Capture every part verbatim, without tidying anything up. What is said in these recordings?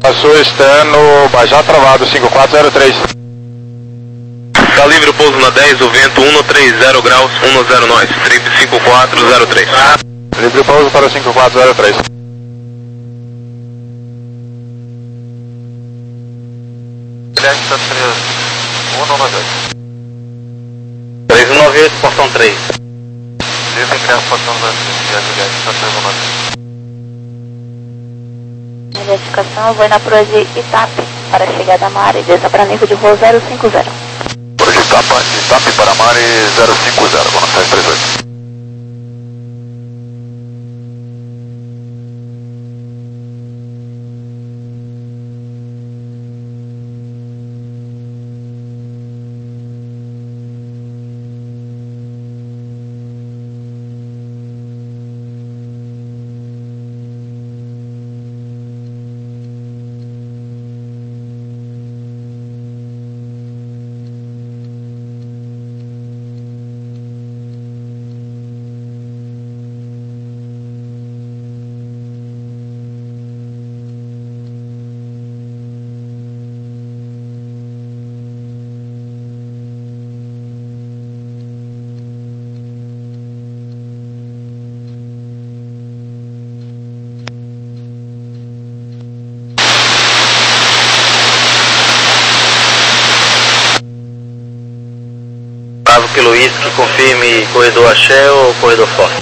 Passou externo, Bajá travado, cinco quatro zero três. Tá livre o pouso na dez, o vento um três zero graus, um zero nós, trip cinco quatro zero três. Livre o pouso para cinco quatro zero três. Delta três um nove oito. três um nove oito, portão três. Livre ingresso, portão dois, Delta três um nove oito. Identificação, vou na proa de Itape para chegada a Mare, desça para nível de voo zero cinco zero. Hoje Itapa, Itape para Mare zero cinco zero, Buenos Aires trinta e oito. Bravo Kilo Whisky, confirme corredor Axé ou corredor Forte.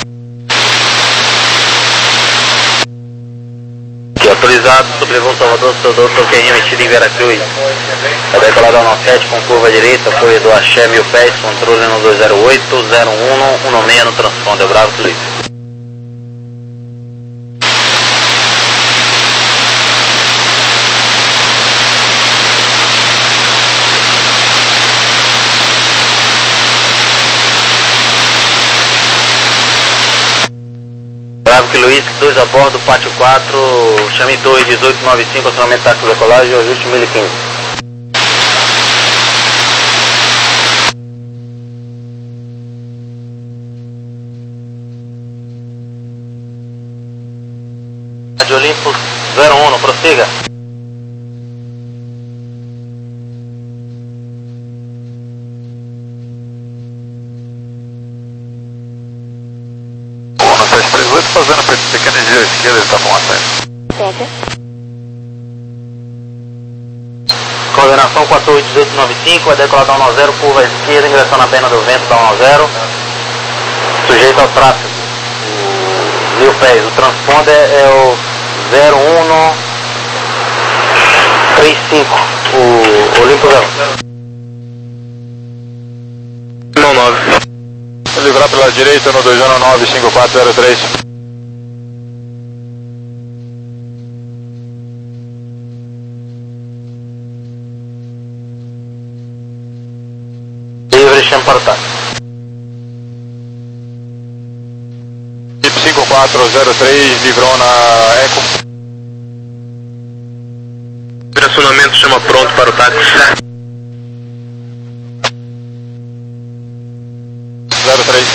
Aqui, autorizado, sobrevoo Salvador, Salvador, toquei emitido em Veracruz. Vai decolar da nove sete com curva direita, corredor Axé, mil pés, controle no dois zero oito, zero um, um seis no transponder, Bravo Kilo Whisky. Bravo Kilo Whisky, dois a bordo, pátio quatro, chame torre dezoito noventa e cinco, acionamento tático de decolagem, ajuste mil e quinze. Rádio Olympus zero um, prossiga. Fazendo pequena desvio à esquerda, ele tá bom até. Entendi. Coordenação quatro oito dezoito noventa e cinco, vai decolar da um zero, curva à esquerda, ingressão na pena do vento da um zero. Sujeito ao tráfego. O mil pés, o transponder é o zero um três cinco, o Olympus zero. Não, nove. Livrar pela direita no dois zero nove cinco quatro zero três. Livre, chame para o táxi. cinco quatro zero três, livrou na Eco. Direcionamento chama pronto para o táxi. zero três.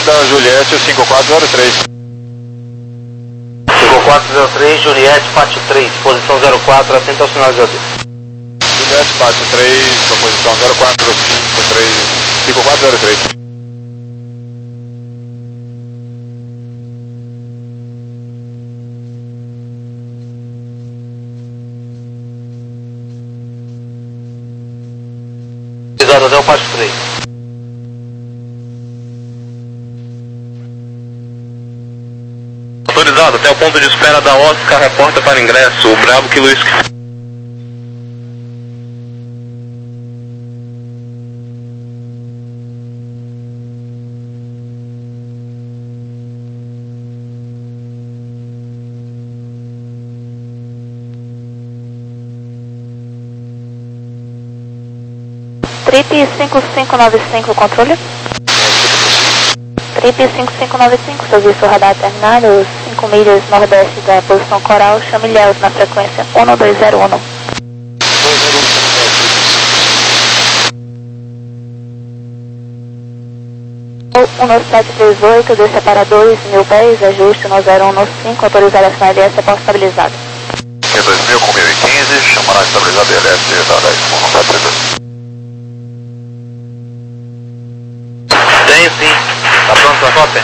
da Juliette, o cinco quatro zero três. cinco quatro zero três, Juliette, pátio três, posição zero quatro, atenta ao sinal de O D. Juliette, pátio três, posição zero quatro cinco três, cinco quatro zero três. Pisado até o pátio três. Autorizado até o ponto de espera da Oscar, reporta para ingresso, o Bravo que Luiz. Trip cinco cinco nove cinco, controle. Trip cinco cinco nove cinco, serviço radar terminado, cinco milhas nordeste da posição coral, chame Ilhéus na frequência um dois zero um. um sete três oito, desça para dois mil pés, ajuste no zero um cinco, autorizado a sinal L S, após estabilizado. E dois mil com mil e quinze, chamará estabilizado L S da dez, um sete três dois. Tenho sim. Tá pronto pra cópia?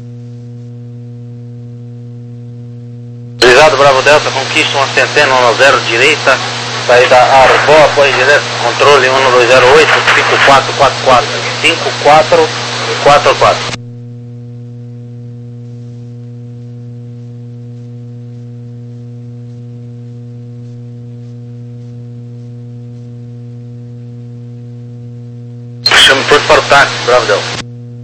Autorizado, Bravo Delta, conquista uma centena, um zero direita, saída Arbó, após direto, controle um dois zero oito, cinco quatro quatro quatro, cinco quatro quatro quatro. Chame pronto para o táxi, Bravo Delta.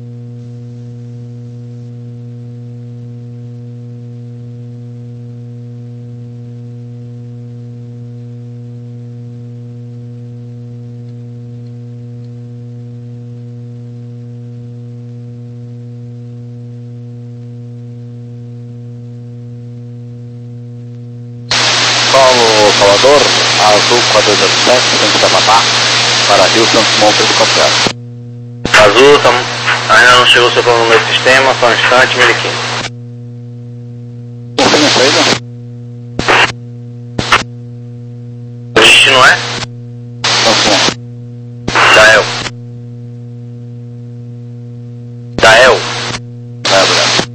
Paulo Salvador, Azul quatro zero sete, centro da Papá, para Rio Santos Montes Copiado. Azul, tam, ainda não chegou o seu plano no meu sistema, só um instante, mil e quinze. Você não fez, não? O destino é? Não, sim. Dael. Dael. É, obrigado.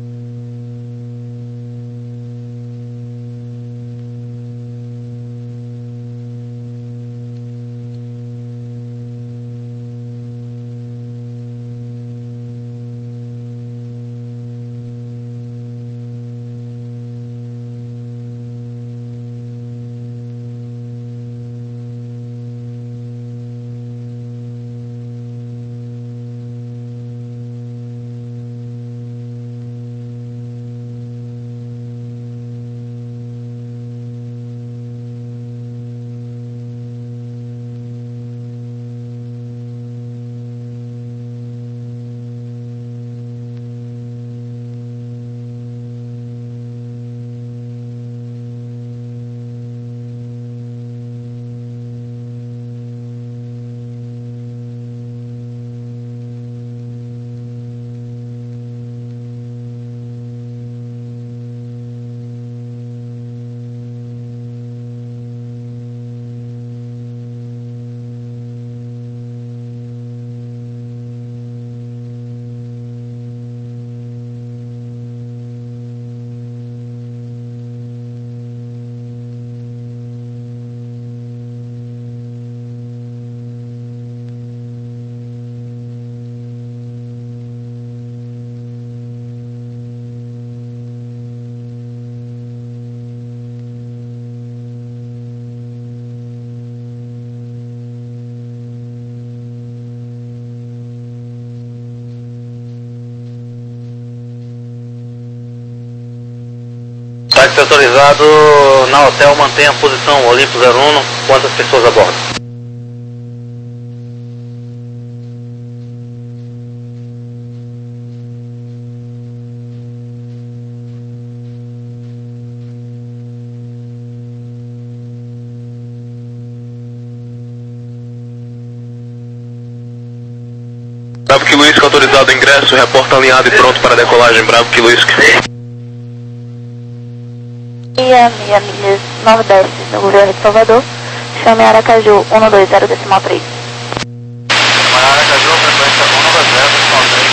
Táxi autorizado na hotel, mantenha a posição Olimpo zero um, quantas pessoas a bordo? Kilo Whisky autorizado o ingresso, reporta alinhado e pronto para decolagem, Bravo Kilo Whisky. Meia, meia milhas nordeste do governo de Salvador, chame Aracaju um dois zero decimal três. Aracaju, frequência um dois zero decimal três.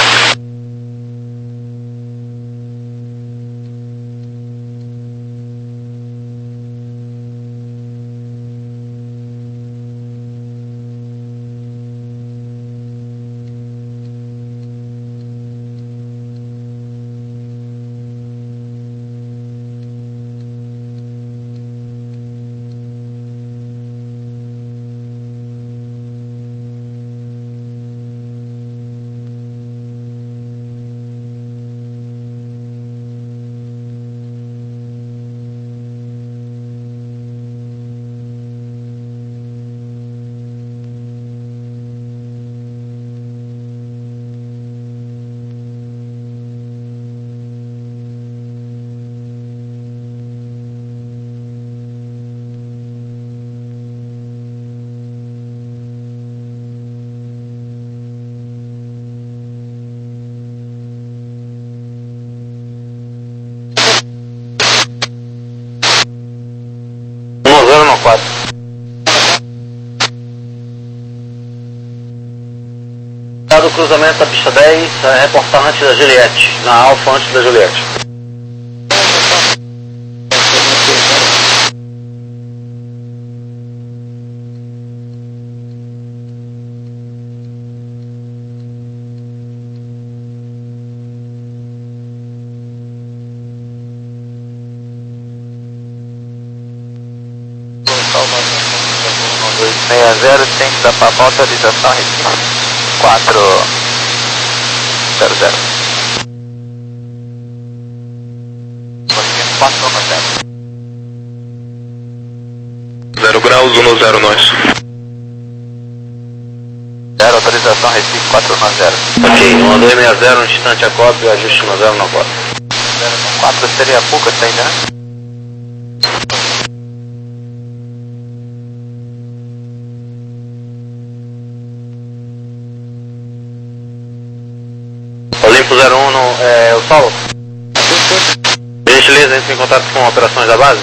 um zero quatro. Dado cruzamento da pista dez, é, reportar antes da Juliette, na Alfa antes da Juliette. um dois seis zero, tem que dar para a autorização Recife quatro zero zero. quatro zero. zero graus, um zero nós. zero, autorização Recife quatro zero. Ok, um dois seis zero, no instante a cópia, ajuste no zero quatro. quatro seria a pouca, tá ainda, né? Olimpo zero um, no, é, o Saulo? Gentileza, entra em contato com operações da base?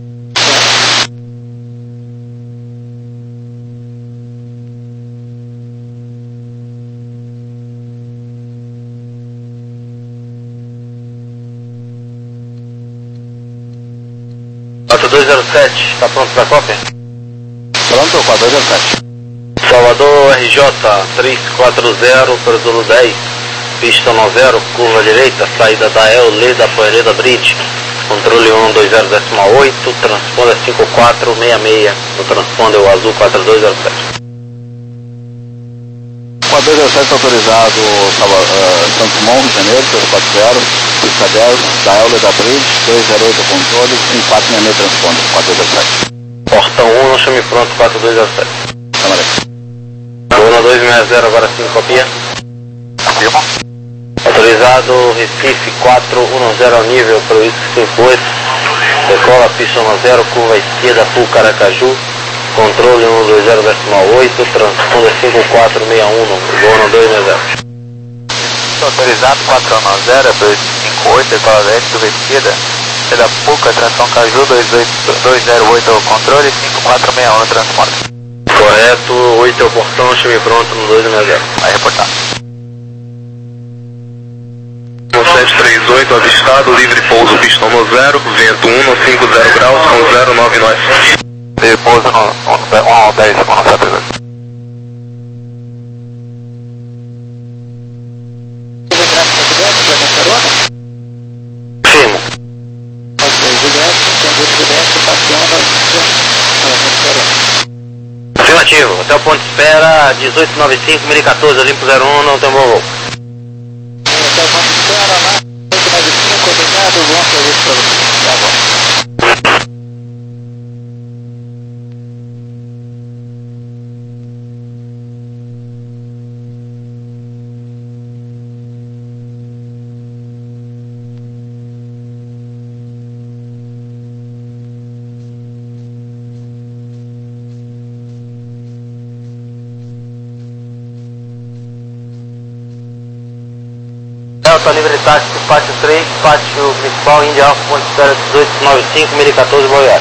quatro dois zero sete, está pronto para cópia? Pronto, quatro dois zero sete. Salvador R J três quatro zero, Período dez, pista zero, curva direita, saída da El Leda Poereda Bridge, controle um dois zero decimal oito, transponder cinco quatro seis seis, no transponder o azul quatro dois zero sete. quatro dois zero sete autorizado, Salva, uh, Santos Dumont, Rio de Janeiro, zero quatro zero, pista dez, da El Leda Bridge, dois zero oito controle, cinco quatro seis seis transponder, quatro dois zero sete. Portão um, no chame pronto quatro dois zero sete. um dois seis zero, agora sim, copia. Afirma. Autorizado Recife quatro um zero ao nível para o cinco oito, decola pista zero, curva esquerda, Pu Caracaju, controle um dois zero decimal oito, transponder cinco quatro seis um, no dois seis zero. Autorizado quatro um zero, dois cinco oito, decola leste, curva esquerda, da Puca, transição Caju, dois zero oito ao controle, cinco quatro seis um no transponder. Correto, oito é o portão, chame pronto no dois seis zero. Vai reportar. sete três oito, avistado, livre pouso, pistão no zero, vento um no cinco zero graus, com zero nove nós. Livre pouso no um dez, com sete dois. Firmo. Afirmativo, até o ponto de espera, dezoito noventa e cinco, mil e quatorze, Olimpo zero um, não tem bom voo. Delta, livre táxi, pátio três, pátio principal, Índia Alfa, ponte espera dezoito noventa e cinco, mil e quatorze, Goiás.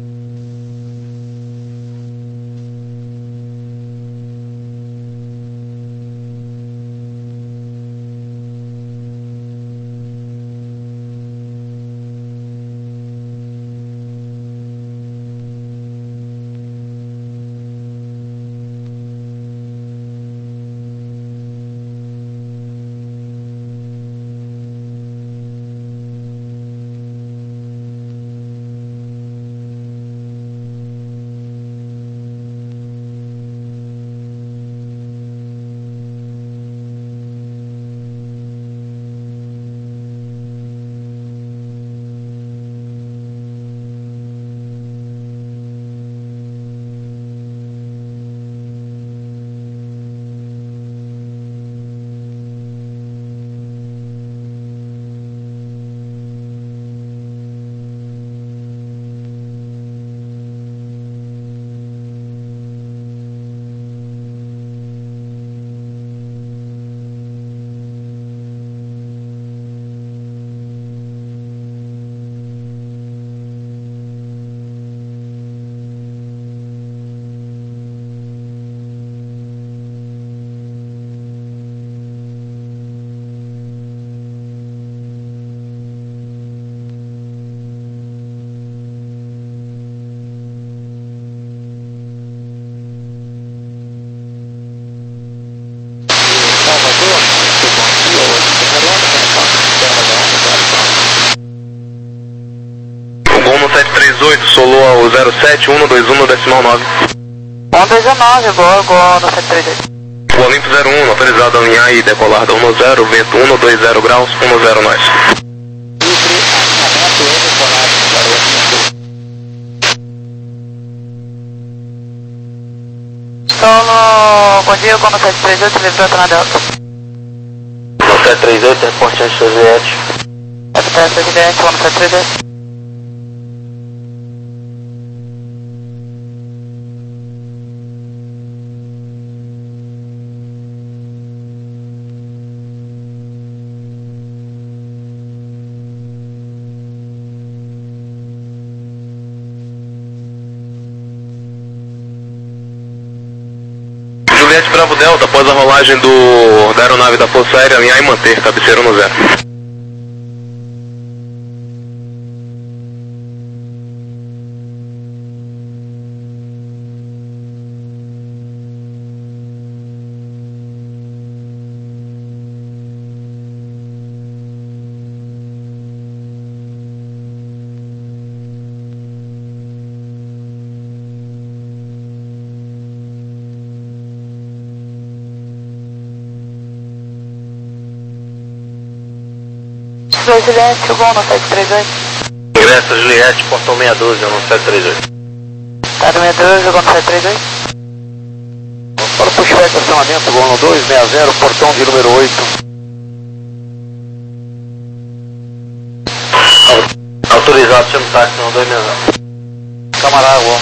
sete três oito, solou ao zero sete um dois um decimal nove. um dois nove, boa, boa, no sete três oito. O Olimpo zero um, autorizado a alinhar e decolar da um zero, vento um dois zero graus, um zero nós. Solo, bom dia, com no sete três oito, livre para na Delta. No sete três oito, reporte antes do Juliette. Reporte antes do Juliette, com no sete três oito. Juliette Bravo Delta, após a rolagem do, da aeronave da Força Aérea, alinhar e manter, cabeceira no zero. Juliette, chegou no sete três oito. Ingressa Juliette, portão seis doze, no sete três oito. Tá no seis doze, chegou no sete três oito. Para o pushback, estacionamento, Gol no dois sessenta, portão de número oito. Autorizado, chama o táxi no dois sessenta. Camarada, Gol.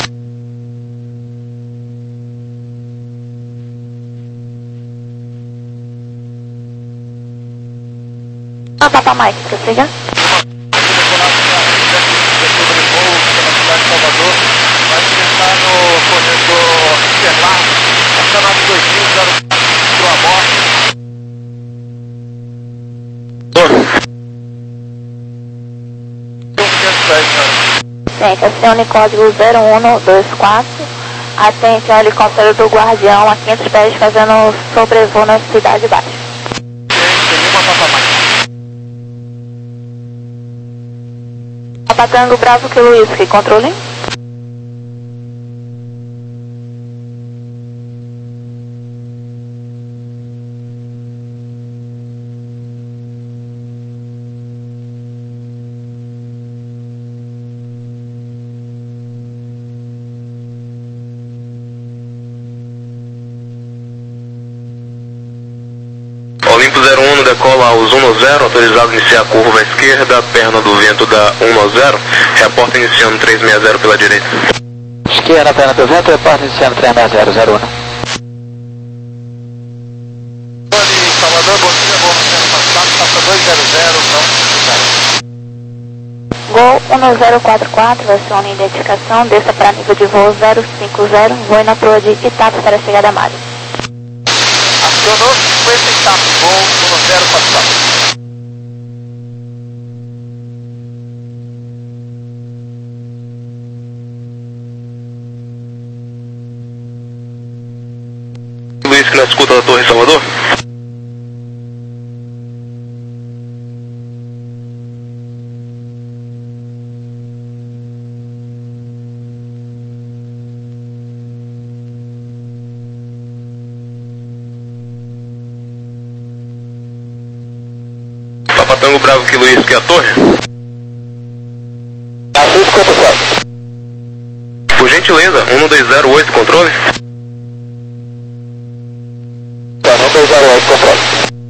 Ah, Papa Mike, prossiga. Gente, acione código zero um dois quatro. Atente ao helicóptero do Guardião a quinhentos pés fazendo sobrevoo na cidade baixa. Patango Bravo que Luiz, que controle. Olimpo zero um decola aos um zero, autorizado a iniciar a curva à esquerda, perna do vento da um zero, reporta iniciando três seis zero pela direita. Esquerda, perna do vento, reporta iniciando três seis zero, zero um. Salvador, bom dia, vou no centro passado, passa dois um zero quatro quatro, acione a identificação, desça para nível de voo zero cinco zero, voe na proa de Itapas para a chegada a Mário. Acionou cinquenta Itapas, voo um zero quatro quatro. Luiz, que na escuta da Torre Salvador. Papatango Bravo, que Luiz, que é a torre. Por gentileza, um dois zero oito, controle. um dois zero oito, controle.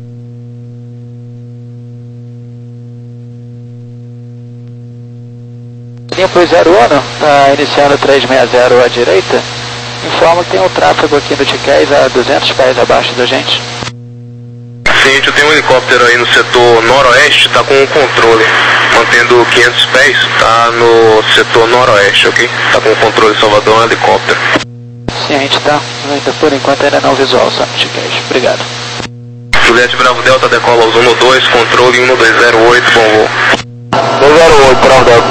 Limpo zero um, está iniciando trezentos e sessenta à direita. Informa que tem um tráfego aqui no Tiqués a duzentos pés abaixo da gente. Ciente, eu tenho um helicóptero aí no setor noroeste, está com o controle, mantendo quinhentos pés, está no setor noroeste, ok? Está com o controle Salvador, um helicóptero. Ciente, tá? Ainda por enquanto ainda não visual, só no Tiqués. Obrigado. Juliette Bravo Delta decola aos um dois, controle um dois zero oito, bom voo. dois zero oito, Bravo Delta.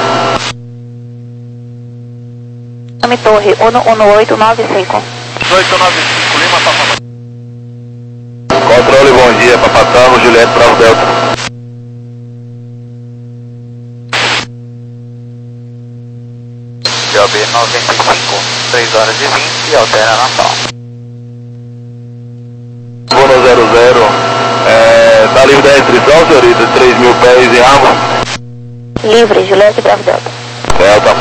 Nome Torre, um um oito nove cinco. oito nove cinco, Lima, Papa. Controle, bom dia, Papatango, Juliette, Bravo Delta. J B noventa e cinco, três horas e vinte e altera Natal. Bono zero zero, é, tá livre da restrição, senhorita, três mil pés em água? Livre, Juliette Bravo Delta. Delta.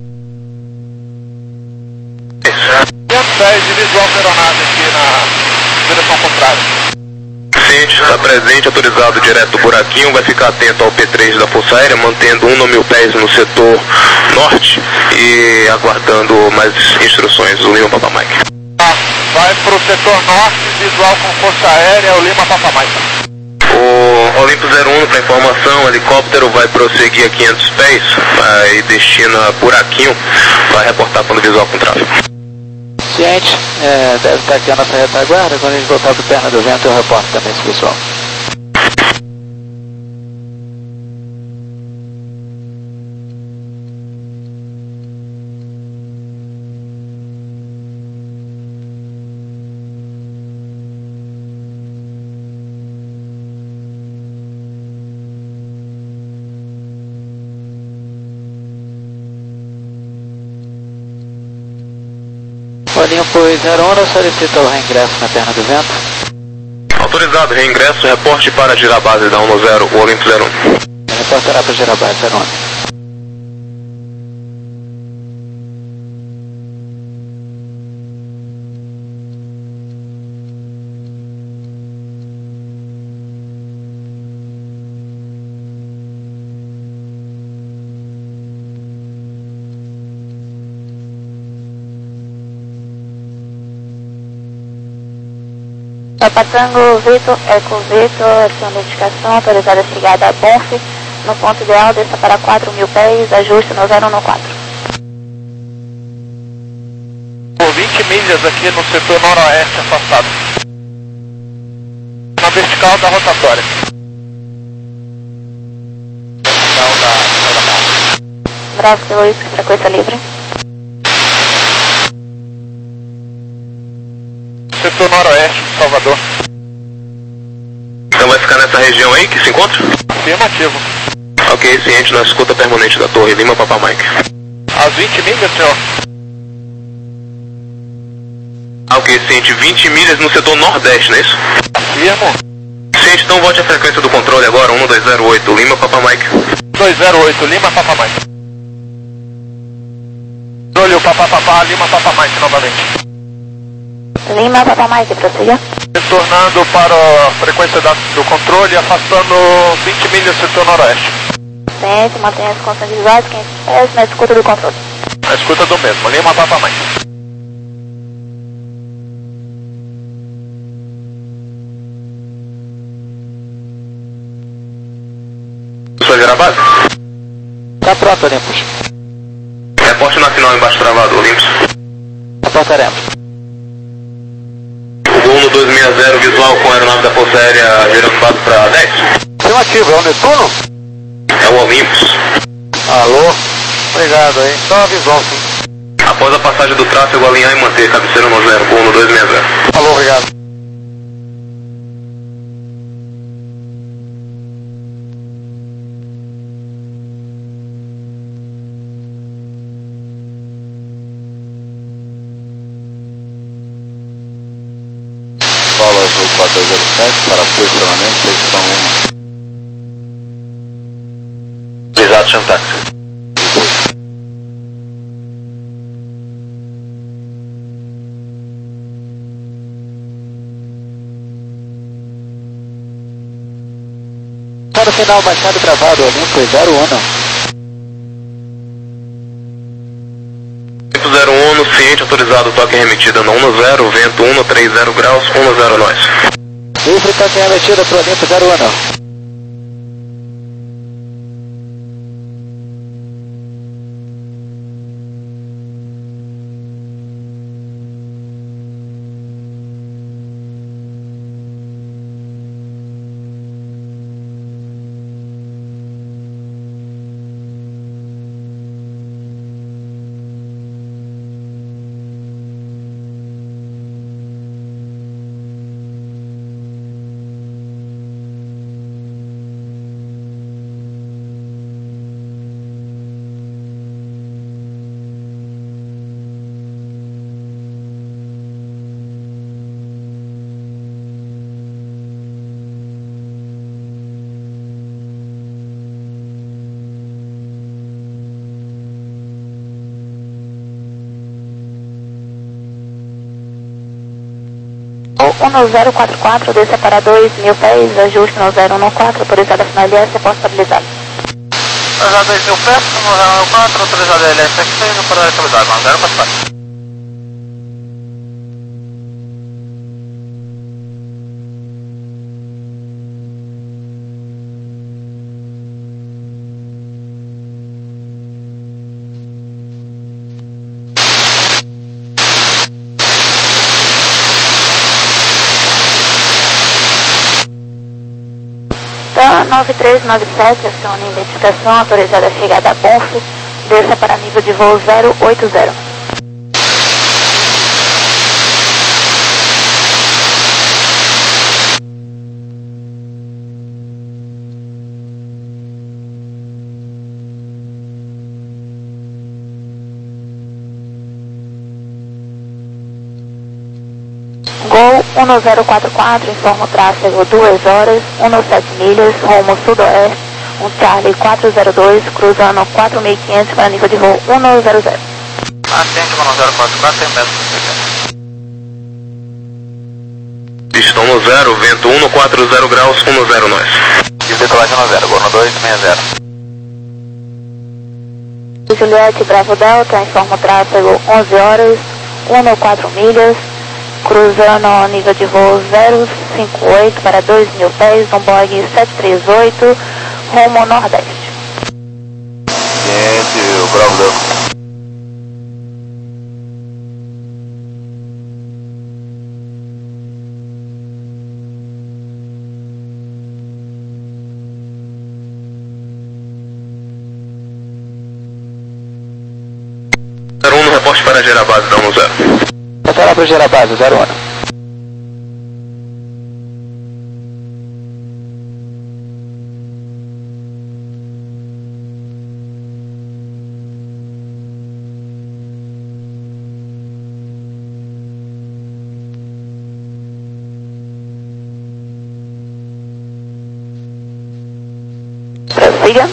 quinhentos pés de visual para aeronave aqui na direção contrária. Ciente, está presente, autorizado direto do buraquinho, vai ficar atento ao P três da Força Aérea, mantendo um mil pés no setor norte e aguardando mais instruções do Lima Papa Mike. Ah, vai para o setor norte, visual com Força Aérea, o Lima Papa Mike. O Olimpo zero um, para informação, o helicóptero vai prosseguir a quinhentos pés, vai destina buraquinho, vai reportar quando visual com tráfego. Ciente, é, deve estar aqui a nossa retaguarda, quando a gente voltar para o perna do vento eu reporto também esse pessoal. Olimpo zero um, solicita o reingresso na perna do vento. Autorizado, reingresso, reporte para girabase da um zero, o Olimpo zero um. Reportará para girabase zero um. Papatango Vitor, Eco Vitor, acione a identificação, autorizada a chegada a Bonf, no ponto ideal, desça para quatro mil pés, ajuste no zero um quatro. Por vinte milhas aqui no setor noroeste afastado. Na vertical da rotatória. Vertical da... Bravo, Kilo Whisky, frequência livre. Setor noroeste de Salvador. Então vai ficar nessa região aí que se encontra? Afirmativo. Ok, ciente na escuta permanente da Torre Lima Papa Mike. Às vinte milhas, senhor. Ok, ciente, vinte milhas no setor nordeste, não é isso? Afirmo. Ciente, então volte a frequência do controle agora, um dois zero oito, Lima Papa Mike. dois zero oito, Lima Papa Mike. Controle o Papa Papa, Lima Papa Mike novamente. Lima Papa Mike, prossiga. Retornando para a frequência da, do controle, afastando vinte milhas setor noroeste. Ciente, mantenha as condições visuais, quinhentos pés, na escuta do controle. Na escuta do mesmo, Lima Papa Mike. Sua girabase? Tá pronto, Olympus. Reporte na final embaixo travado, Olympus. Reportaremos. O Gol no dois seis zero, visual com a aeronave da Força Aérea girando base para dez. Afirmativo, é o Netuno? É o Olympus. Alô? Obrigado aí. Só visual, sim. Após a passagem do tráfego, alinhar e manter cabeceira no zero, Gol no dois seis zero. Alô, obrigado. Paulo Azul quatro dois zero sete, para posicionamento, posição um. Exato, chama táxi. Para o final, baixado gravado, Olympus zero um. zero um, no ciente, autorizado, toque remetida no um zero, vento um três zero graus, um zero nós. Livre, toque remetida para o Olympus zero um. um zero quatro quatro, desça para dois mil pés, ajuste no zero um quatro, autorizada a final L S, posso estabilizar. Autorizado dois mil pés, no zero um quatro, autorizado L S X seis, para estabilizar, no zero quatro quatro. Então, nove três nove sete, acione identificação, autorizada a chegada a Bonf, desça para nível de voo zero oito zero. Gol um zero quatro quatro, informa o tráfego duas horas, sete milhas, rumo sudoeste, um Charlie quatro zero dois, cruzando quatro mil e quinhentos para nível de voo um zero zero. Atende no zero quatro quatro, tem metros. Pistão no zero, vento um quatro zero graus, um zero nós. E decolagem no zero, Gol no dois seis zero. Juliette Bravo Delta, informa o tráfego onze horas, quatro milhas, cruzando ao nível de voo zero cinco oito para dois mil pés, um Boeing sete três oito, rumo nordeste. Ciente, o Bravo Delta. zero um no reporte para gerar base, dá um zero. Será para gerar base, zero um. Prossiga.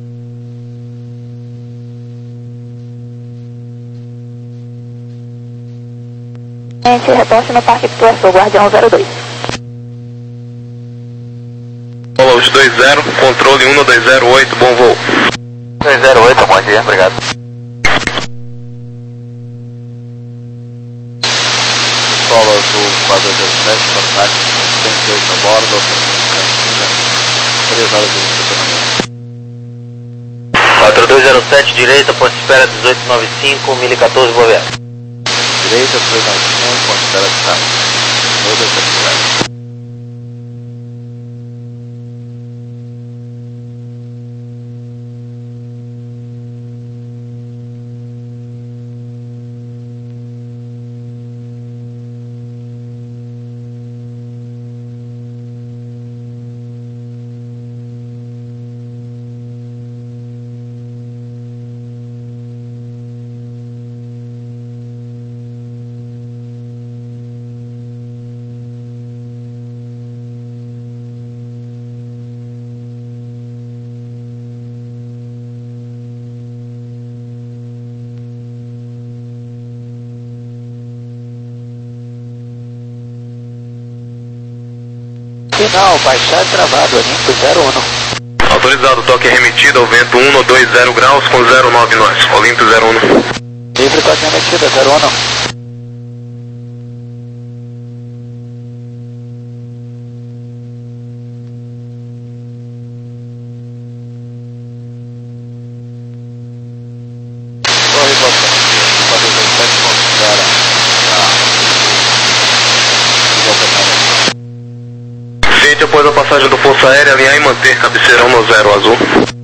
Gente, reporte no Parque Pituaçu, Guardião zero dois. Paulo dois zero, controle um dois zero oito, bom voo. dois zero oito, bom dia, obrigado. Paulo Azul quatro zero sete, contato cento e oito a bordo, operação Campina, três horas de funcionamento. quatro dois sete direita, ponto de espera dezoito noventa e cinco, mil e quatorze, boa viagem. Direita, dezoito noventa e cinco, ponto de espera de carro. dois oito sete. Final, baixar travado, Olimpo zero um. Autorizado, toque remetido ao vento um dois zero graus com zero nove nós. Olimpo zero um. Livre, toque remetida, zero um. Após a passagem do Força Aérea, alinhar e manter cabeceirão no zero azul.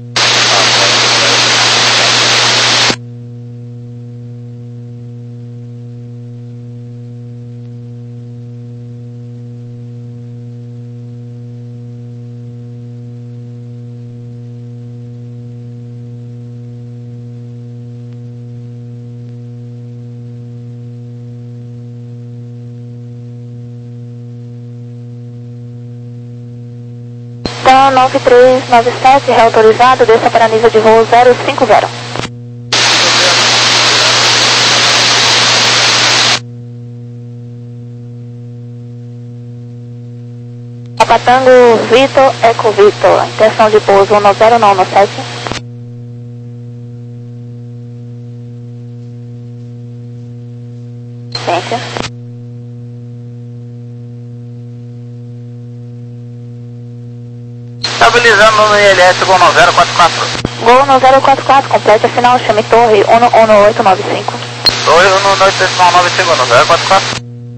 Então, nove três nove sete, reautorizado, desça para nível de voo zero cinco zero. Papatango Vitor, Eco Vitor, intenção de pouso um zero nove sete. Ciência. Estabilizando no I L S Gol no zero quatro quatro. Gol no zero quatro quatro, complete a final, chame torre um um oito nove cinco. dois um dois três nove cinco no zero quatro quatro.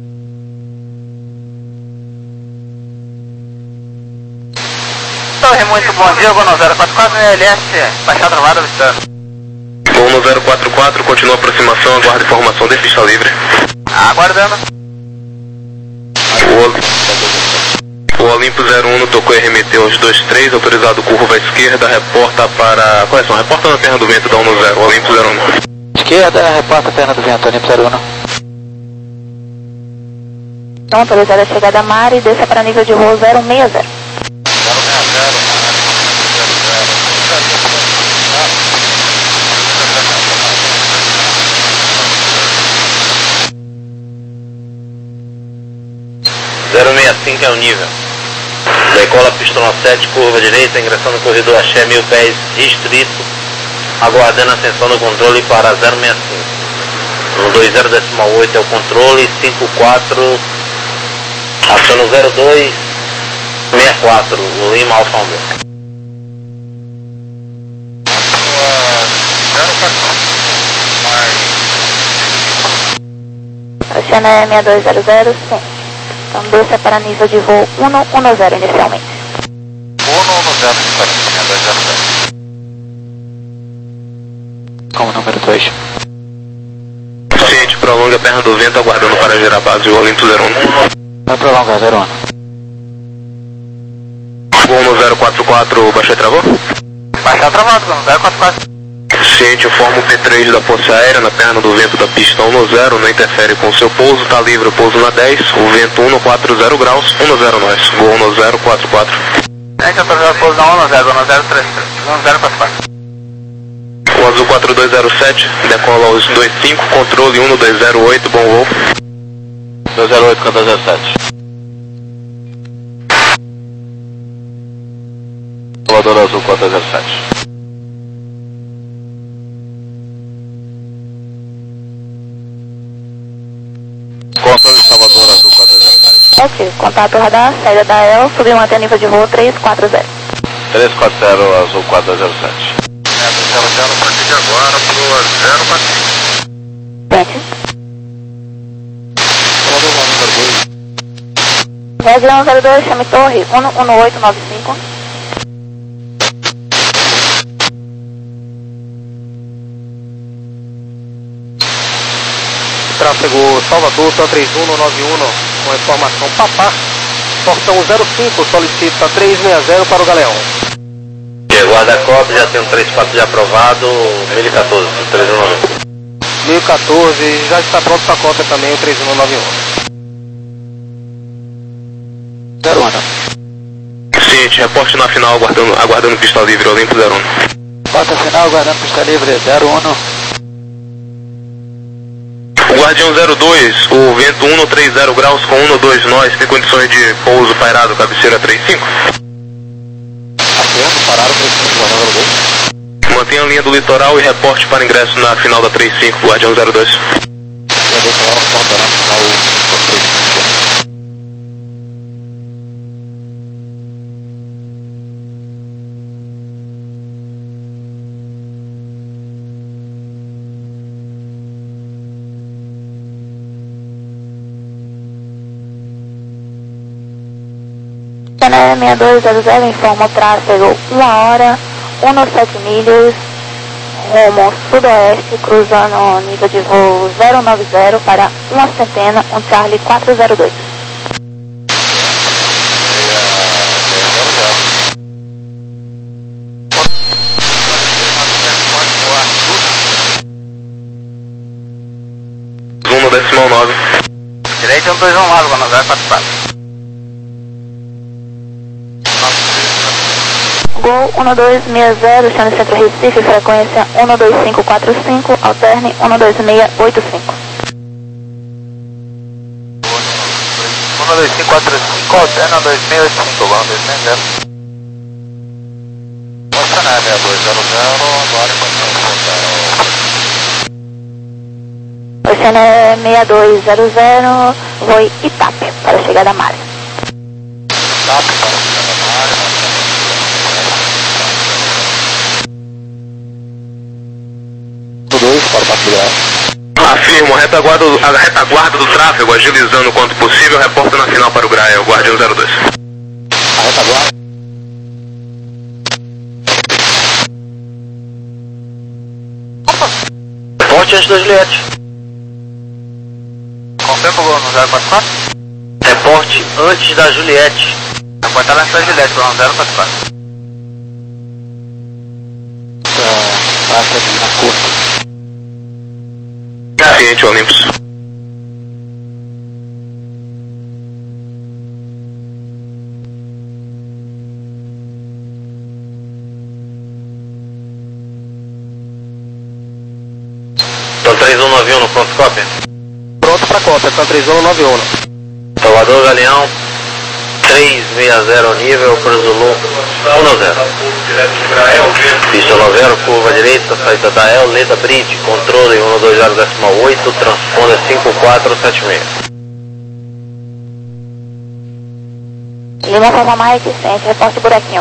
Torre, muito bom dia, Gol no zero quatro quatro, I L S, baixar travada, avistando. Gol no zero quatro quatro, continua a aproximação, aguarda informação de pista livre. Aguardando. O Olimpo zero um tocou e remeteu aos dois três, autorizado curva à esquerda, reporta para... Correção, reporta na perna do vento da um zero, Olimpo zero um. Esquerda, reporta perna do vento, Olimpo zero um. Então, autorizada a chegada a mar e desça para nível de voo zero seis zero. zero seis cinco é o nível. Decola pistão sete, curva direita, ingressão no corredor Axé, mil pés restrito, aguardando a ascensão do controle para zero seis cinco. No dois zero oito é o controle, cinco quatro, aciona zero dois seis quatro, o Lima Alfa um. Oceana é seis dois zero zero, sim. Então desça para nível de voo um um zero inicialmente. um um zero, seis dois zero zero. Como número dois. Ciente, prolonga a perna do vento, aguardando para gerar base, o Olimpo zero um. Vai prolongar, zero um. Gol no zero quatro quatro, baixou e travou? Baixar travado, zero quatro quatro. Ciente, informa o P três da Força Aérea na perna do vento da pista um no zero, não interfere com o seu pouso, está livre o pouso na dez, o vento um no quatro zero graus, um no zero nós, Gol no zero quatro quatro. É que eu estou vendo o pouso da um no zero, no zero três três, no zero quatro quatro. O azul quatro dois zero sete, decola aos dois cinco, controle um no dois zero oito, bom voo. dois zero oito com dois zero sete. Voador azul quatro zero sete. Controle Salvador azul quatro zero sete. Contato radar, saída da E L, subir manter nível de voo três quatro zero. três quatro zero azul quatro zero sete. zero zero zero Bride agora pro zero quatro cinco. Frente. Região zero dois, chame torre um um oito nove cinco. Tráfego Salvador, T A três um nove um, com informação Papá, portão zero cinco, solicita trezentos e sessenta para o Galeão. Guarda-Copa, já tem um três quatro já aprovado, mil e quatorze, três um nove um. mil e quatorze, já está pronto para a cópia também, o três um nove um. zero um. Ciente, reporte na final, aguardando, aguardando pista livre, Olimpo zero um. Cota final, aguardando pista livre, zero um. Guardião zero dois, o vento um trinta graus com um dois nós, tem condições de pouso pairado, cabeceira três cinco. Apenas pararam três cinco, Guardião zero dois. Mantenha a linha do litoral e reporte para ingresso na final da três cinco, Guardião zero dois. Já declararam a porta na final da três cinco. Channel seis dois zero zero informa o tráfego uma hora, dezessete milhas, rumo sudoeste, cruzando nível de voo zero nove zero para uma centena, um Charlie quatro zero dois. um decimal nove. Direito é um dois um nove, quando zero quatro quatro. Gol um dois seis zero, chame Centro Recife, frequência um dois cinco quatro cinco, alterne um dois seis oito cinco. um dois cinco quatro cinco, alterna um dois seis oito cinco, vamos dois seis zero. Canal seis dois zero zero, agora em condição de Oceana seis dois zero zero, voo Itape, para a chegada a Mare. Itape para a chegada a Mare. dois para o Passo Graia. Afirmo, a retaguarda, a retaguarda do tráfego, agilizando o quanto possível, reporta na final para o Graia, o Guardião zero dois. A retaguarda. Reporte antes da Juliette. Confirma no zero quatro quatro? Reporte antes da Juliette. Reporta lá antes da Juliette, no zero quatro quatro. Taxa de na curta. Ciente, Olympus. Então três um nove um no pronto cópia. Pronto para cópia, tá três um nove um. Salvador Galeão, trezentos e sessenta nível, para Zulu um zero. Pista noventa, curva direita, saída da El, Leda Bridge, controle um dois zero decimal oito, transponder cinco quatro sete seis. Lima Salva Mike, centro, reporte buraquinho.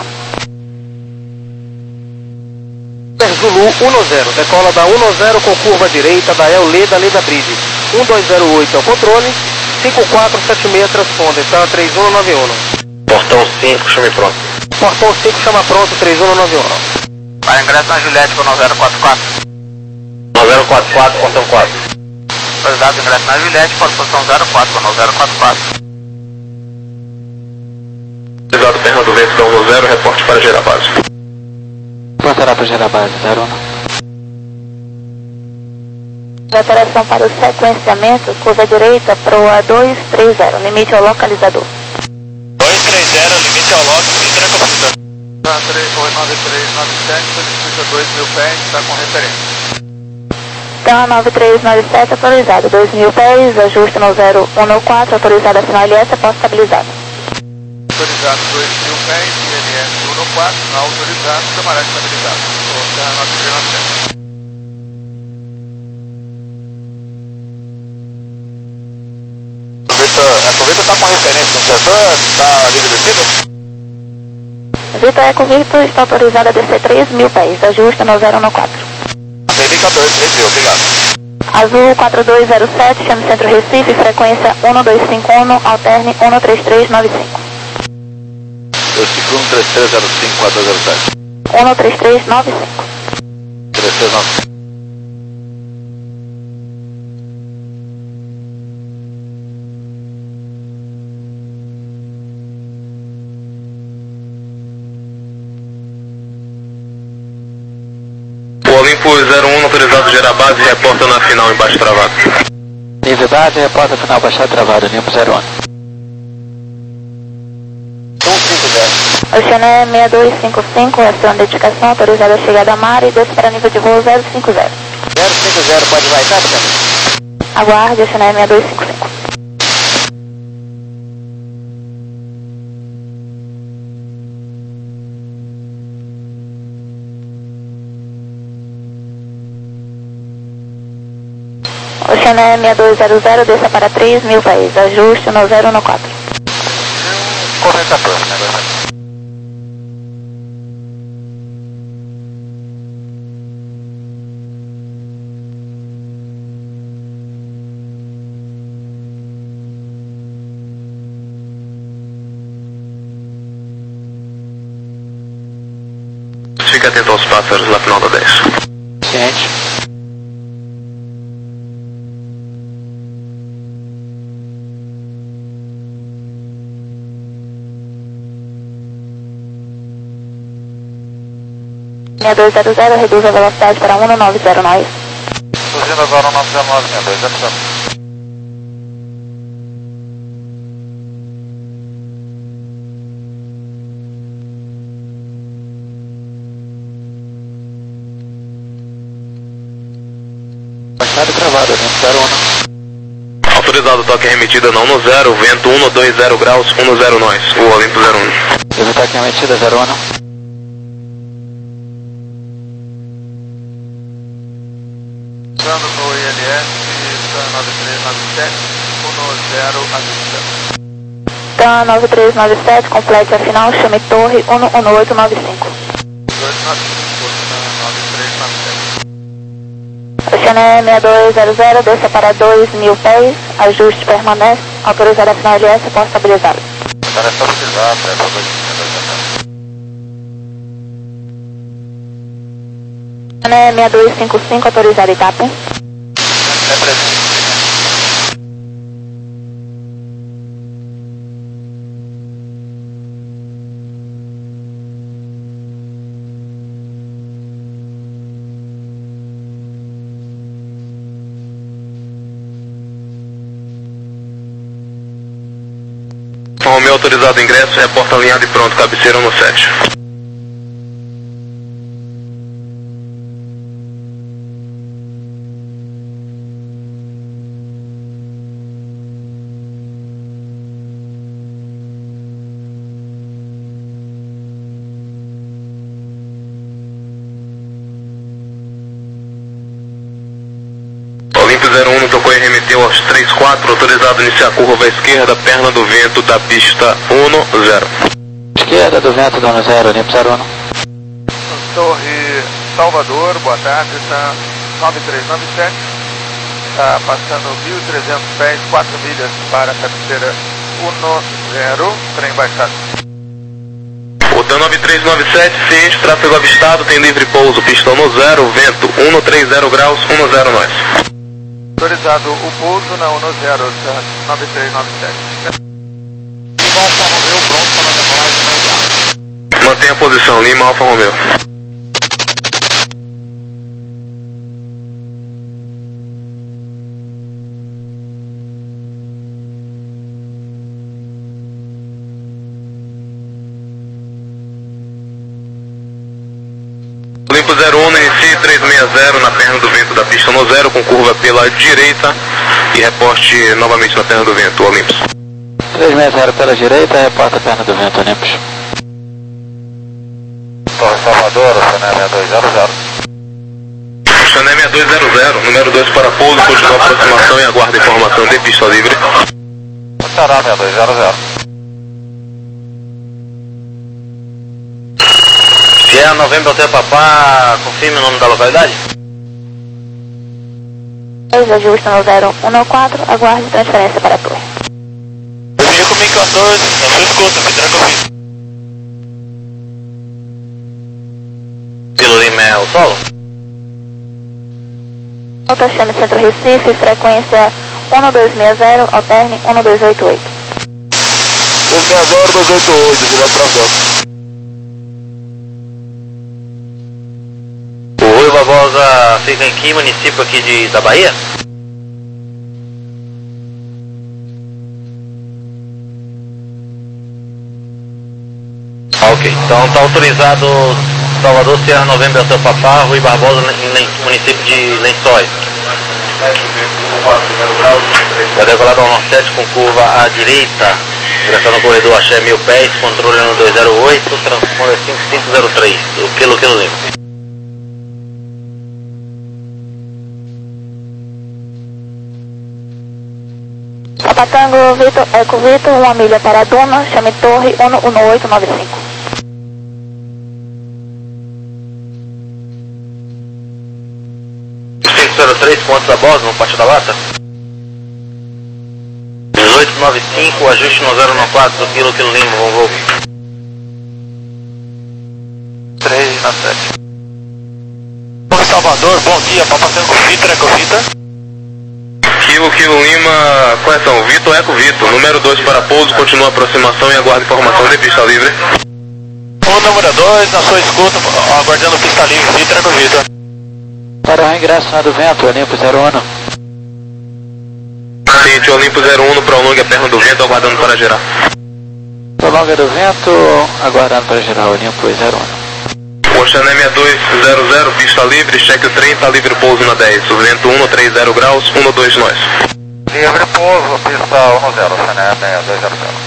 Zulu um zero, decola da um zero com curva direita da El Leda, Leda Bridge. um dois zero oito é o controle, cinco quatro sete seis transponder, tá três um nove um. Portão cinco, chame pronto. Portão cinco chama pronto, três um nove um. Para ingresso na Juliette com nove zero quatro quatro. nove zero quatro quatro, portão quatro. Solicitado ingresso na Juliette, portão zero quatro com nove zero quatro quatro. Solicitado Fernando Vento da um zero, reporte para gerar base. Passará para gerar base, zero um. Operação para o sequenciamento, curva direita, proa dois três zero, limite ao localizador. dois três zero, limite ao lote, filtra a capacitão. nove três nove sete, solicita dois mil pés, está com referência. Então, nove três nove sete, autorizado, dois mil pés, ajuste no zero um quatro, autorizado a final L S, posto estabilizado. Autorizado dois mil pés, I L S um quatro, não autorizado, camarada estabilizado. Voltando nove três nove sete. A Covita está com referência no setor, está livre de descida? Vitor Ecovito está autorizado a descer três mil pés, ajuste no zero um quatro. indicador, três mil, obrigado. Azul quatro dois zero sete, chame Centro Recife, frequência um dois cinco um, alterne um três três nove cinco. Eu ciclo um três três zero cinco quatro dois zero sete. um três três nove cinco. três três nove cinco. O Olimpo zero um autorizado gerar base e reporta na final embaixo travado. Nível base, reporta final baixado travado, Olimpo zero um. Oceané seis dois cinco cinco, ação de indicação, autorizada a chegada a mar e desce para nível de voo zero cinco zero. zero cinco zero, pode vai, tá, Oceané? Aguarde, Oceané seis dois cinco cinco. Oceané seis dois zero zero, desça para três mil pés, ajuste no zero um quatro. Comentador, né? Fique atento aos pássaros na final da dez. Ciente. seis dois zero zero, reduz a velocidade para um nove zero nove. Reduzindo agora um nove zero nove, seis dois zero zero. Baixado travado, Olimpo zero um. Autorizado toque remetida não no zero, vento um dois zero graus, um zero nós, o Olimpo zero um. Nível toque remetida zero um. Entrando no I L S, nove três nove sete, um zero a vista. TAM nove três nove sete, complete a final, chame torre um um oito nove cinco. dois nove cinco, nove três nove sete. Oceané seis dois zero zero, desça para dois mil pés, ajuste permanece, autorizada a final L S, porta estabilizada. Para estabilizar, para dois mil e dois. Oceané seis dois cinco cinco, autorizada I T A P. É presente. Romeu autorizado ingresso, reporta alinhado e pronto, cabeceira no sete. Olimpo zero um tocou e remeteu aos três quatro, autorizado a iniciar a curva à esquerda, perna do vento da pista um zero. Esquerda do vento do um zero, Olimpo zero um. Torre Salvador, boa tarde, está nove três nove sete, está passando mil e trezentos pés, quatro milhas para a cabeceira um zero, trem baixado. O TAM nove três nove sete, ciente, tráfego avistado, tem livre pouso, pista um zero, vento um três zero graus, um zero nós. Autorizado o pouso na um zero, nove três nove sete. Lima Alfa Romeo, pronto para a decolagem imediata. Mantenha a posição, Lima Alfa Romeo. Olimpo zero um, inicie três seis zero na perna do vento da pista um zero, com curva pela direita e reporte novamente na perna do vento, Olympus. três seis zero pela direita, reporta a perna do vento, Olympus. Torre Salvador, Oceané seis dois zero zero. Oceané seis dois zero zero, número dois para pouso, continua a aproximação e aguarda informação de pista livre. Ceará seis dois zero zero. Sierra Novembro Hotel Papá, confirme o nome da localidade? ajuste no zero um quatro, aguarde transferência para a torre. Envia comigo quatorze, na sua escuta, Vitor Covito. Kilo Lima é o solo? Alta Chame Centro Recife, frequência um dois seis zero, alterne um dois oito oito. dois seis zero, dois oito oito, direto para o O Rui Barbosa fica em que município aqui de, da Bahia? Ok, então está autorizado Salvador, Sierra Novembro, Hotel Papá, Rui Barbosa, em município de Lençóis. Vai decolar ao sete com curva à direita, direção no corredor Axé mil pés, controle no dois zero oito, transponder cinco cinco zero três, o quilo quilo Lima. Papatango Vitor, Eco Vitor, uma milha para a Duna, chame torre um um oito nove cinco. cinco zero três, pontos a bordo, no Pátio da Lata. dezoito noventa e cinco, ajuste no zero um quatro, quilo quilo Lima, vamos voo. três na sete. Oi, Salvador, bom dia, Papatango Vitor, Eco Vitor. Kilo Kilo Lima, correção, Vitor Eco Vitor, número dois para pouso, continua a aproximação e aguarda informação de pista livre. O número dois, na sua escuta, aguardando pista livre, Vitor Eco Vitor. Para o ingresso na do vento, Olimpo zero um. Ciente, Olimpo zero um para o longa a perna do vento, aguardando para gerar. Prolonga do vento, aguardando para gerar, Olimpo zero um. Oceané seis dois zero zero, pista livre, cheque o trem, está livre pouso na dez, o vento um trinta graus, um dois nós. livre pouso, pista um zero, Oceané seis dois zero zero.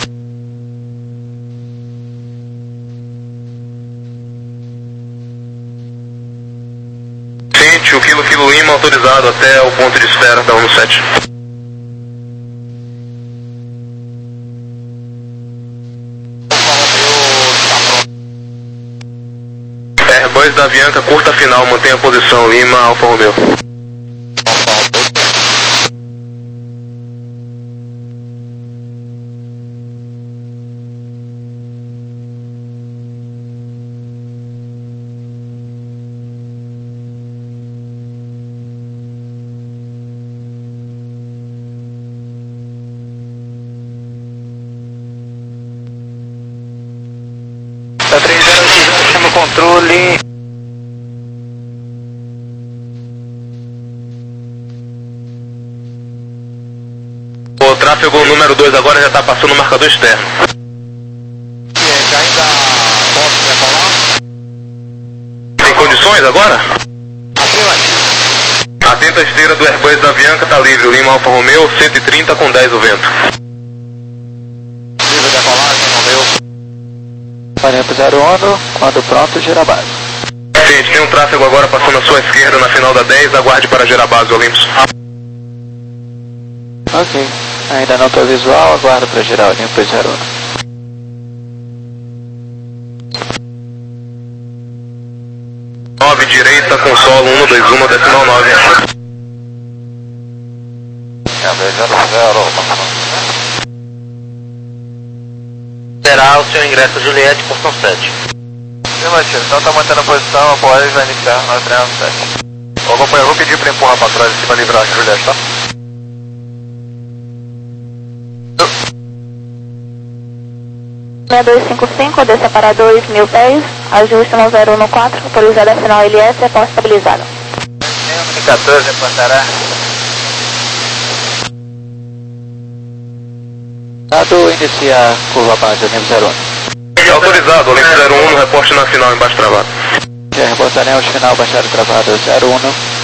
Ciente, o Kilo Kilo Lima autorizado até o ponto de esfera da um sete. Airbus da Avianca, curta final, mantenha a posição, Lima, Alfa Romeo. Da três zero oito, chama o controle. O tráfego número dois agora já está passando o marcador externo. Já ainda posso decolar? Tem condições agora? Afirmativo. Atenta à esteira do Airbus da Avianca, está livre, o Lima Alfa Romeo, cento e trinta com dez o vento. Livre decolagem, Romeu. Olimpo zero um, quando pronto, gira a base. Gente, tem um tráfego agora passando à sua esquerda na final da dez, aguarde para gerar base, Olympus. Ok, ainda não estou visual, aguardo para girar, Olimpo zero um. nove direita com solo um dois um, decimal nove. É dois zero zero, Será o seu ingresso Juliette, portão sete. Afirmativo, então está mantendo a posição, após vai iniciar na três sete. Ô companheiro, vou pedir para empurrar para trás em cima livrar a Juliette, tá? seis dois cinco cinco, desce para dois mil pés, ajuste no zero um quatro, autorizada a final L S, após estabilizado. quatorze, Pantará. Dado iniciar curva base, Olimpo zero um. Autorizado, Olimpo zero um, no reporte na final, embaixo travado. Já reportaremos o final, baixado travado zero um.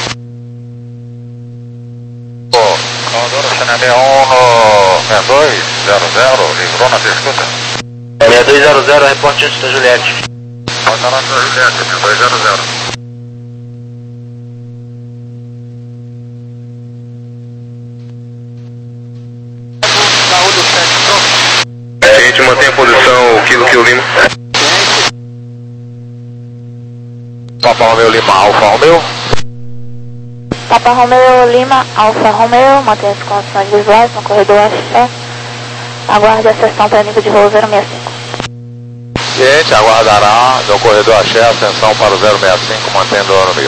Ô, Commodoro Oceané um no seis dois zero zero, livrou na escuta. seis dois zero zero, reporte antes da Juliette. Pode dar na Juliette, seis dois zero zero. Gente, mantém a posição, o Kilo Kilo Lima. Papa Romeo Lima, Alfa Romeo. Papa Romeo Lima, Alfa Romeo, mantém as condições visuais no corredor Axé. Aguarde a sessão para nível de voo zero seis cinco. Ciente, aguardará no corredor Axé, ascensão para o zero seis cinco, mantendo o ano mil.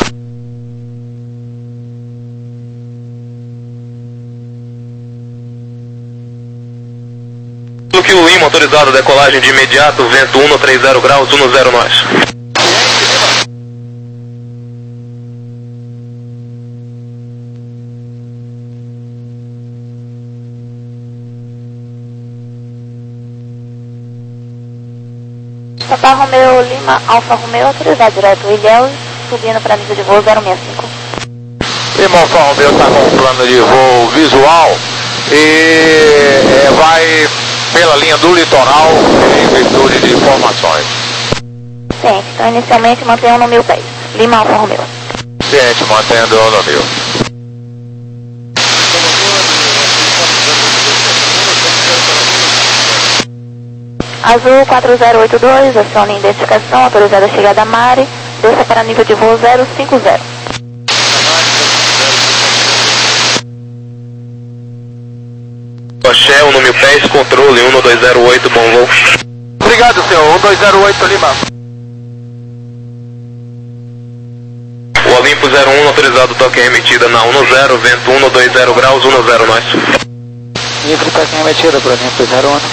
Kilo Lima, autorizado a decolagem de imediato, vento um trinta graus, um zero nós. Papa Romeo Lima, Alfa Romeo, autorizado direto Ilhéus, subindo para nível de voo zero seis cinco. Lima Alfa Romeo está com um plano de voo visual e é, vai pela linha do litoral em virtude de informações. Ciente, então inicialmente mantenham no mil pés. Lima Alfa Romeo. Ciente, mantendo o no mil. Azul quatro zero oito dois, acione identificação, autorizada a chegada a Mare, desça para nível de voo zero cinco zero. Axé, um mil pés, controle um dois zero oito, bom voo. Obrigado, senhor. um dois zero oito Lima. O Olimpo zero um, autorizado toque remetida na um zero, vento um dois zero graus, um zero nós. Livre toque remetida para Olimpo zero um.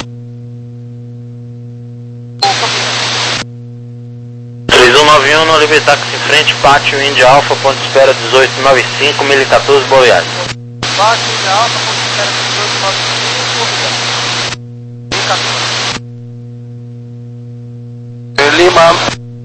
três um nove um, no livre táxi em frente, pátio Índia Alfa, ponto de espera dezoito noventa e cinco, mil e quatorze, Boa Viagem. Pátio Índia Alfa, ponto de espera dezoito noventa e cinco, Lima.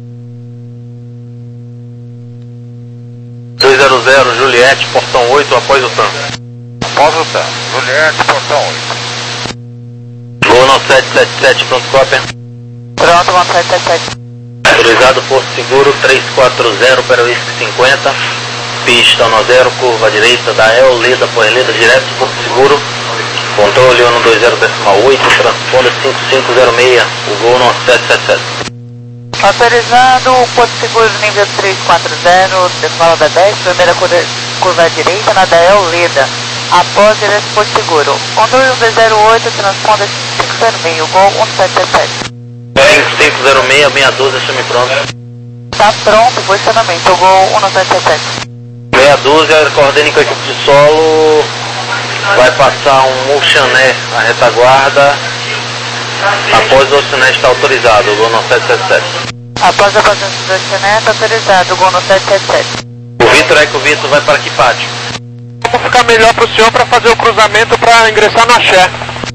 dois zero zero, Juliette, portão oito, após o T A M. Após o T A M, Juliette, portão oito. Gol no sete sete sete, pronto, cópia. Pronto, no sete sete sete. Autorizado Porto Seguro, três quatro zero para o Whisky cinquenta. Pista no zero, curva direita da E L, lida por lida direto, Porto Seguro. Controle um dois zero decimal oito, transponder cinco cinco zero seis, o gol no sete sete sete. Autorizado, Porto Seguro nível três quatro zero, decola da dez, primeira curva, curva direita na da E L, lida. Após direto Porto Seguro. Controle um dois zero oito, transponder cinco cinco zero seis, o gol um sete sete sete. cinco cinco zero seis, seis doze, semi pronto. Tá pronto, posicionamento, o gol um sete sete sete. seis doze, coordene com a equipe de solo, vai passar um Oceané na retaguarda, após o Oceané está autorizado, o gol no sete sete sete. Após a presença do Oceané, está autorizado, o gol no sete sete sete. O Vitor Eco Vitor vai para que pátio? Como ficar melhor para o senhor para fazer o cruzamento para ingressar no Axé?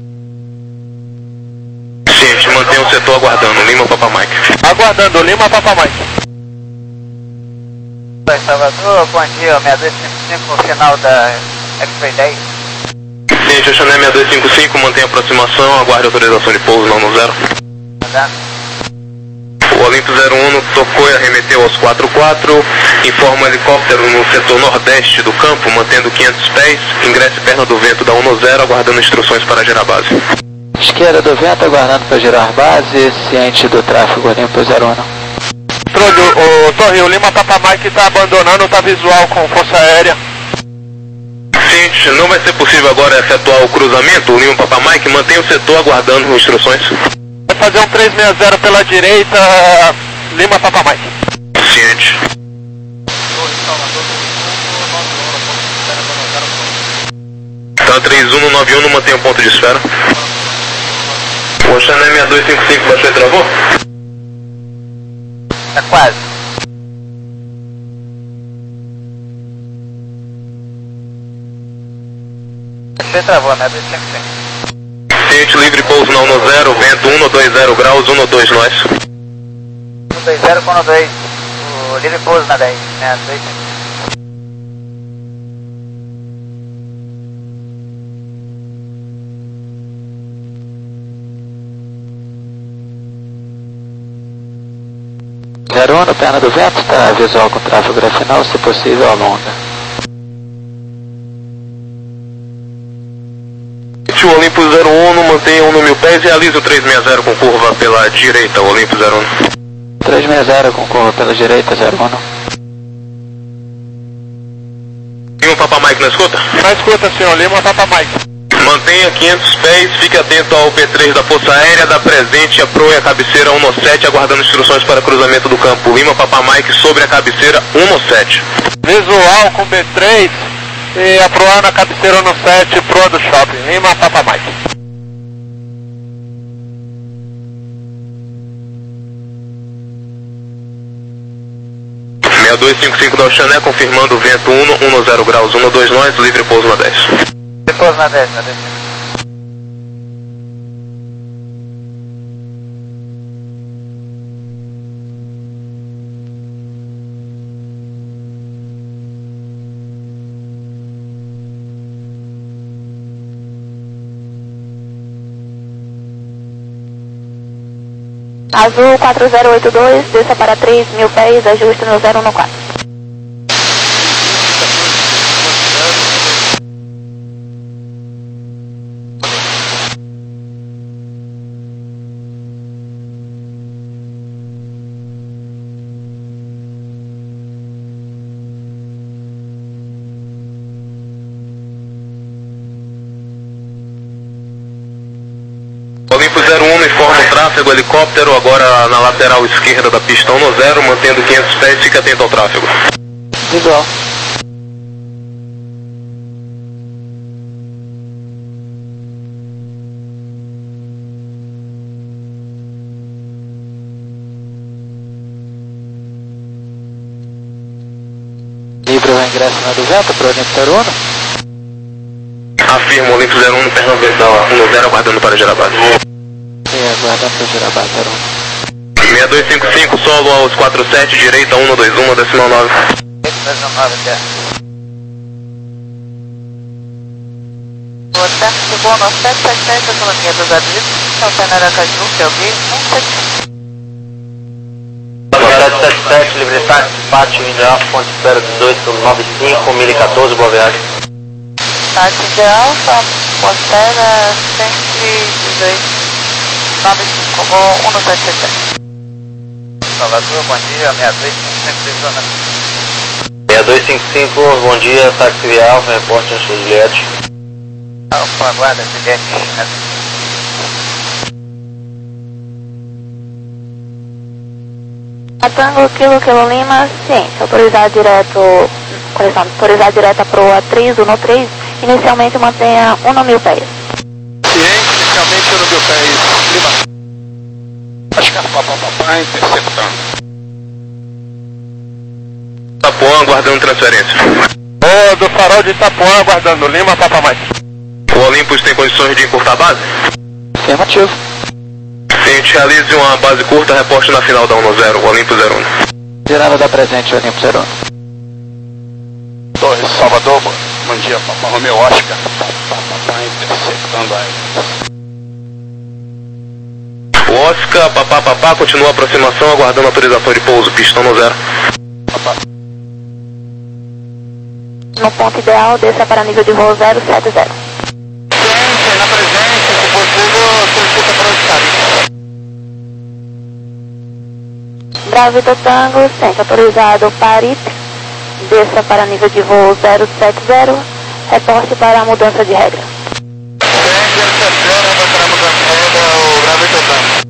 Gente, mantenha o setor aguardando, Lima Papa Mike. Aguardando, Lima Papa Mike. Oi, Salvador, bom dia, seis dois cinco cinco, final da X-Ray dez. Gente, Oceané seis dois cinco cinco, mantenha a aproximação, aguarde autorização de pouso na um zero. O Olimpo zero um tocou e arremeteu aos quatro quatro, informa o helicóptero no setor nordeste do campo, mantendo quinhentos pés, ingresse perna do vento da um zero, aguardando instruções para gerar base. Esquerda do vento, aguardando para girar base, ciente do tráfego Olimpo zero um. O Torre, o Lima Papa Mike está abandonando, está visual com força aérea. Gente, não vai ser possível agora efetuar o cruzamento, o Lima Papa Mike, mantenha o setor aguardando instruções. Vai fazer um três seis zero pela direita, Lima Papa Mike. Ciente. Tá, três um nove um, não mantém o ponto de esfera. O Oceané seis dois cinco cinco, baixou e travou? Tá quase. Você travou, né? dois cinco cinco. Ciente, livre pouso na um zero, vento um dois zero graus, um dois nós. um dois zero com um dois. O livre pouso na dez, né? dois cinco cinco. zero um, perna do vento, está visual com tráfego final, se possível a longa. O Olimpo zero um, mantenha um no mil pés e realiza o três seis zero com curva pela direita, o Olimpo zero um. três seis zero com curva pela direita, zero um. O Olimpo zero um, mantenha um no mil pés e realiza o três seis zero com curva pela direita, o Olimpo zero um. três seis zero com curva pela direita, zero um. três seis zero com curva pela direita, zero um. Ciente, Mike na escuta? Na escuta, senhor. Lima, Papa Mike. Mantenha quinhentos pés, fique atento ao P três da Força Aérea, da presente a proa e a cabeceira um no sete, aguardando instruções para cruzamento do campo. Lima, Papa Mike, sobre a cabeceira um no sete. Visual com B três e a proa na cabeceira um no sete, proa do shopping. Lima, Papa Mike. seis dois cinco cinco da Oceané, confirmando o vento um no zero graus, um no dois nós, livre pouso na dez. Pouso na dez, na dez. Azul quatro zero oito dois, desça para três mil pés, ajuste no zero um no quatro. Olimpo zero um, informa o tráfego, helicóptero agora na lateral esquerda da pista um no zero, mantendo quinhentos pés, fique atento ao tráfego. Visual. Livre o ingresso na do vento para o Olimpo zero um. Afirma, Olimpo zero um no Pernambuco, um no zero, aguardando para Gerabado. É, aguardando para Gerabado zero um. seis dois cinco cinco, solo aos quatro sete, direita um no dois um, decimal nove. Decimal nove, aqui. Boa tarde, chegou no sete sete sete, autonomia dos avisos, Santana Aracaju, que é o guia, um sete. sete sete sete, livre táxi, pátio Indial, ponte espera dezoito nove cinco, mil e quatorze, boa viagem. Táxi de Alfa, Postera cento e dezoito, nove cinco, voo um no sete sete sete. Salvador, bom dia, seis dois cinco cinco, zona. seis dois cinco cinco, bom dia, táxi de Alfa, reporte em Juliette. Alfa, aguarda, Juliette. Tango, Kilo, Kilo Lima, ciência, autorizar direto, correção, autorizar direto a proa três, um no três, inicialmente mantenha um no mil pés. Ciente, inicialmente um no mil pés. Lima. Acho que é papapá, interceptando. Itapuã, aguardando transferência. Ô, do farol de Itapuã, aguardando. Lima, Papa Mike. O Olympus tem condições de encurtar a base? Afirmativo. Ciente, realize uma base curta, reporte na final da um no zero, Olympus zero um. Virada da presente, Olimpo zero um. Torres, Salvador, bom dia, Papa Romeu, Oscar. Papapá, interceptando aí. O Oscar, papá, papá, continua a aproximação, aguardando autorização de pouso, pistão no zero. Papá. No ponto ideal, desça para nível de voo zero sete zero. Ciência, na presente, se possível, solicita para o estado. Bravo Vitor Tango, ciente, autorizado Paris, desça para nível de voo zero sete zero, reporte para a mudança de regra. Ciência, zero sete zero, reportará a mudança de regra, o Bravo Vitor Tango.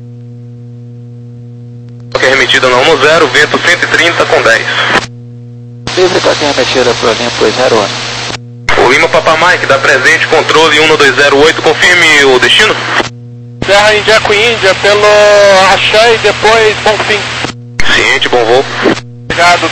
Toque remetida na um no zero, vento cento e trinta com dez. Livre toque remetida para o Olimpo zero um. O Lima Papa Mike, dá presente, controle um no dois zero oito, confirme o destino. Serra Indiaco Índia, pelo Axé e depois Bonfim. Ciente, bom voo. Obrigado.